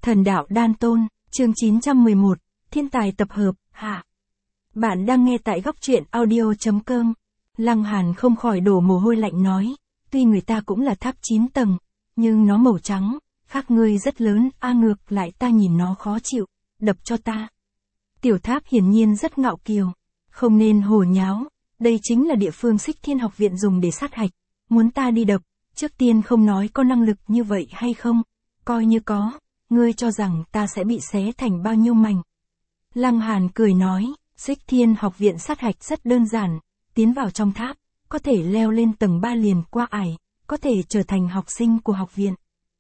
Thần đạo đan tôn, chương 911, thiên tài tập hợp, hạ. Bạn đang nghe tại góc truyện audio.com. Lăng Hàn không khỏi đổ mồ hôi lạnh nói, tuy người ta cũng là tháp 9 tầng, nhưng nó màu trắng, khác ngươi rất lớn, ngược lại ta nhìn nó khó chịu, đập cho ta. Tiểu tháp hiển nhiên rất ngạo kiều, không nên hồ nháo, đây chính là địa phương Xích Thiên học viện dùng để sát hạch, muốn ta đi đập, trước tiên không nói có năng lực như vậy hay không, coi như có, ngươi cho rằng ta sẽ bị xé thành bao nhiêu mảnh. Lăng Hàn cười nói, Xích Thiên học viện sát hạch rất đơn giản, tiến vào trong tháp, có thể leo lên tầng 3 liền qua ải, có thể trở thành học sinh của học viện.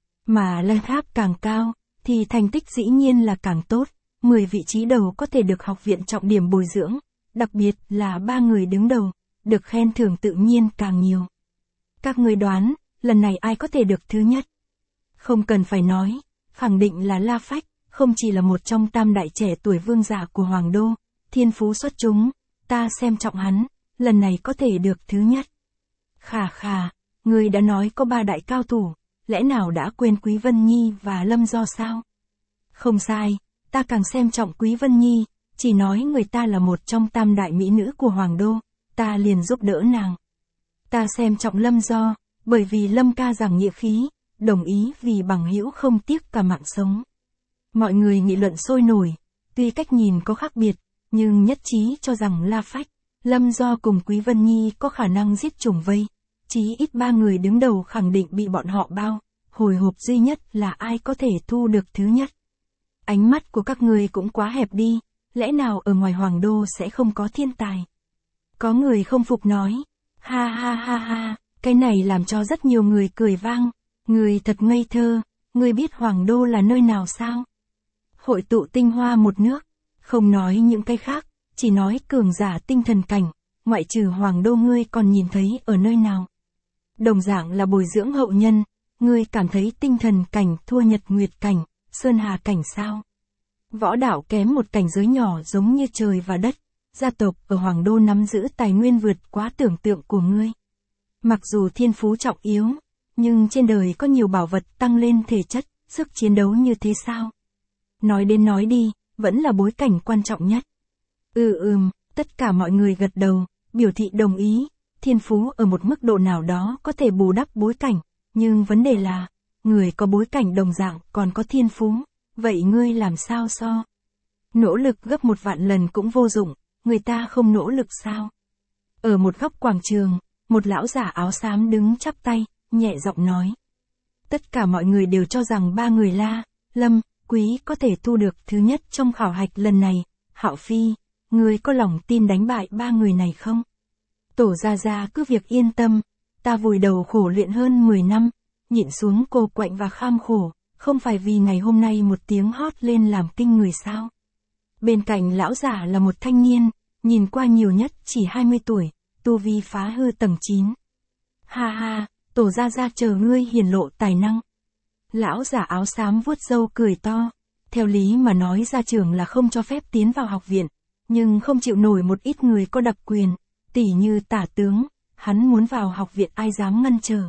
Mà lên tháp càng cao, thì thành tích dĩ nhiên là càng tốt, 10 vị trí đầu có thể được học viện trọng điểm bồi dưỡng, đặc biệt là 3 người đứng đầu, được khen thưởng tự nhiên càng nhiều. Các ngươi đoán, lần này ai có thể được thứ nhất? Không cần phải nói, khẳng định là La Phách, không chỉ là một trong tam đại trẻ tuổi vương giả của Hoàng Đô, thiên phú xuất chúng, ta xem trọng hắn, lần này có thể được thứ nhất. Khà khà, ngươi đã nói có 3 đại cao thủ, lẽ nào đã quên Quý Vân Nhi và Lâm Do sao? Không sai, ta càng xem trọng Quý Vân Nhi, chỉ nói người ta là một trong tam đại mỹ nữ của Hoàng Đô, ta liền giúp đỡ nàng. Ta xem trọng Lâm Do, bởi vì Lâm ca giảng nghĩa khí, đồng ý vì bằng hữu không tiếc cả mạng sống. Mọi người nghị luận sôi nổi, tuy cách nhìn có khác biệt, nhưng nhất trí cho rằng La Phách, Lâm Do cùng Quý Vân Nhi có khả năng giết trùng vây, chí ít 3 người đứng đầu khẳng định bị bọn họ bao, hồi hộp duy nhất là ai có thể thu được thứ nhất. Ánh mắt của các người cũng quá hẹp đi, lẽ nào ở ngoài Hoàng Đô sẽ không có thiên tài? Có người không phục nói, ha ha ha ha, cái này làm cho rất nhiều người cười vang, người thật ngây thơ, người biết Hoàng Đô là nơi nào sao? Hội tụ tinh hoa một nước, không nói những cái khác, chỉ nói cường giả tinh thần cảnh, ngoại trừ Hoàng Đô ngươi còn nhìn thấy ở nơi nào? Đồng dạng là bồi dưỡng hậu nhân, ngươi cảm thấy tinh thần cảnh thua Nhật Nguyệt cảnh, Sơn Hà cảnh sao? Võ đạo kém một cảnh giới nhỏ giống như trời và đất, gia tộc ở Hoàng Đô nắm giữ tài nguyên vượt quá tưởng tượng của ngươi. Mặc dù thiên phú trọng yếu, nhưng trên đời có nhiều bảo vật tăng lên thể chất, sức chiến đấu như thế sao? Nói đến nói đi, vẫn là bối cảnh quan trọng nhất. Tất cả mọi người gật đầu, biểu thị đồng ý, thiên phú ở một mức độ nào đó có thể bù đắp bối cảnh, nhưng vấn đề là, người có bối cảnh đồng dạng còn có thiên phú, vậy ngươi làm sao so? Nỗ lực gấp 1 vạn lần cũng vô dụng, người ta không nỗ lực sao? Ở một góc quảng trường, một lão giả áo xám đứng chắp tay, nhẹ giọng nói. Tất cả mọi người đều cho rằng 3 người La, Lâm, Quý có thể thu được thứ nhất trong khảo hạch lần này. Hạo Phi, ngươi có lòng tin đánh bại 3 người này không? Tổ gia gia cứ việc yên tâm, ta vùi đầu khổ luyện hơn 10 năm, nhịn xuống cô quạnh và kham khổ, không phải vì ngày hôm nay một tiếng hót lên làm kinh người sao? Bên cạnh lão giả là một thanh niên, nhìn qua nhiều nhất chỉ 20 tuổi, tu vi phá hư tầng 9. Ha ha, tổ gia gia chờ ngươi hiển lộ tài năng. Lão giả áo xám vuốt râu cười to, theo lý mà nói gia trưởng là không cho phép tiến vào học viện, nhưng không chịu nổi một ít người có đặc quyền, tỉ như tả tướng, hắn muốn vào học viện ai dám ngăn trở.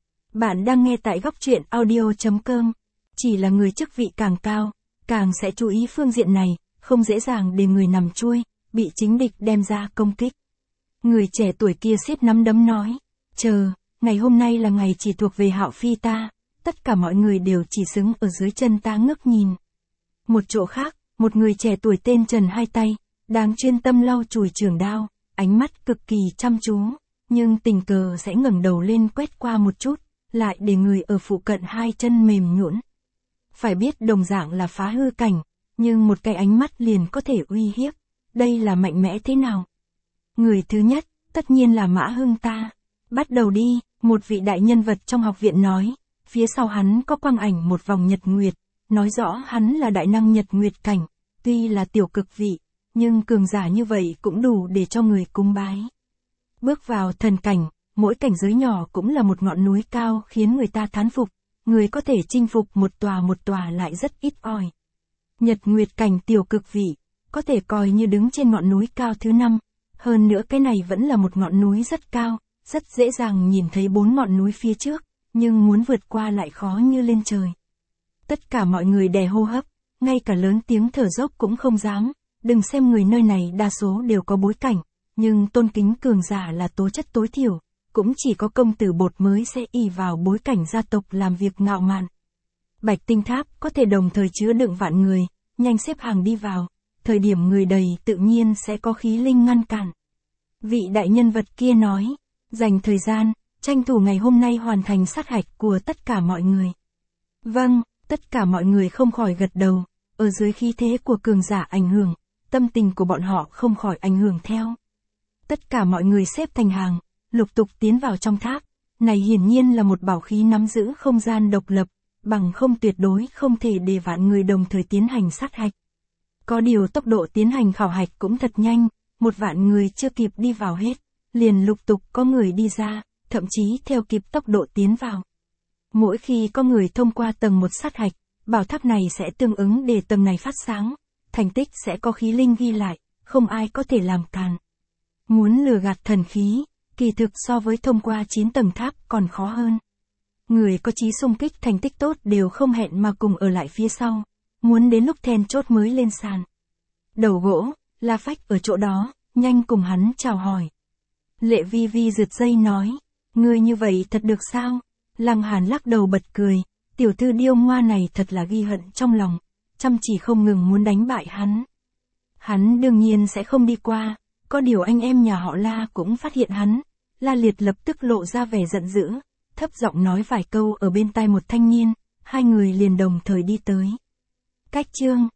Bạn đang nghe tại góc truyện audio.com, chỉ là người chức vị càng cao, càng sẽ chú ý phương diện này, không dễ dàng để người nằm chui, bị chính địch đem ra công kích. Người trẻ tuổi kia siết nắm đấm nói, chờ, ngày hôm nay là ngày chỉ thuộc về Hạo Phi ta, tất cả mọi người đều chỉ xứng ở dưới chân ta ngước nhìn. Một chỗ khác, một người trẻ tuổi tên Trần Hai Tay, đang chuyên tâm lau chùi trường đao, ánh mắt cực kỳ chăm chú, nhưng tình cờ sẽ ngẩng đầu lên quét qua một chút, lại để người ở phụ cận hai chân mềm nhũn. Phải biết đồng dạng là phá hư cảnh, nhưng một cái ánh mắt liền có thể uy hiếp, đây là mạnh mẽ thế nào? Người thứ nhất, tất nhiên là Mã Hưng ta. Bắt đầu đi, một vị đại nhân vật trong học viện nói, phía sau hắn có quang ảnh một vòng nhật nguyệt, nói rõ hắn là đại năng nhật nguyệt cảnh, tuy là tiểu cực vị, nhưng cường giả như vậy cũng đủ để cho người cúng bái. Bước vào thần cảnh, mỗi cảnh giới nhỏ cũng là một ngọn núi cao khiến người ta thán phục, người có thể chinh phục một tòa lại rất ít ỏi. Nhật nguyệt cảnh tiểu cực vị, có thể coi như đứng trên ngọn núi cao thứ 5, hơn nữa cái này vẫn là một ngọn núi rất cao, rất dễ dàng nhìn thấy 4 ngọn núi phía trước, nhưng muốn vượt qua lại khó như lên trời. Tất cả mọi người đè hô hấp, ngay cả lớn tiếng thở dốc cũng không dám, đừng xem người nơi này đa số đều có bối cảnh, nhưng tôn kính cường giả là tố chất tối thiểu, cũng chỉ có công tử bột mới sẽ ỷ vào bối cảnh gia tộc làm việc ngạo mạn. Bạch Tinh Tháp có thể đồng thời chứa đựng vạn người, nhanh xếp hàng đi vào, thời điểm người đầy tự nhiên sẽ có khí linh ngăn cản. Vị đại nhân vật kia nói, dành thời gian, tranh thủ ngày hôm nay hoàn thành sát hạch của tất cả mọi người. Vâng, tất cả mọi người không khỏi gật đầu, ở dưới khí thế của cường giả ảnh hưởng, tâm tình của bọn họ không khỏi ảnh hưởng theo. Tất cả mọi người xếp thành hàng, lục tục tiến vào trong tháp, này hiển nhiên là một bảo khí nắm giữ không gian độc lập, bằng không tuyệt đối không thể để vạn người đồng thời tiến hành sát hạch. Có điều tốc độ tiến hành khảo hạch cũng thật nhanh, một vạn người chưa kịp đi vào hết, liền lục tục có người đi ra, thậm chí theo kịp tốc độ tiến vào. Mỗi khi có người thông qua tầng một sát hạch, bảo tháp này sẽ tương ứng để tầng này phát sáng, thành tích sẽ có khí linh ghi lại, không ai có thể làm càn. Muốn lừa gạt thần khí, kỳ thực so với thông qua 9 tầng tháp còn khó hơn. Người có chí xung kích thành tích tốt đều không hẹn mà cùng ở lại phía sau, muốn đến lúc then chốt mới lên sàn. Đầu gỗ, La Phách ở chỗ đó, nhanh cùng hắn chào hỏi. Lệ Vi Vi rượt dây nói, ngươi như vậy thật được sao? Lăng Hàn lắc đầu bật cười, tiểu thư điêu ngoa này thật là ghi hận trong lòng, chăm chỉ không ngừng muốn đánh bại hắn. Hắn đương nhiên sẽ không đi qua, có điều anh em nhà họ La cũng phát hiện hắn. La Liệt lập tức lộ ra vẻ giận dữ, thấp giọng nói vài câu ở bên tai một thanh niên, hai người liền đồng thời đi tới. Cách chương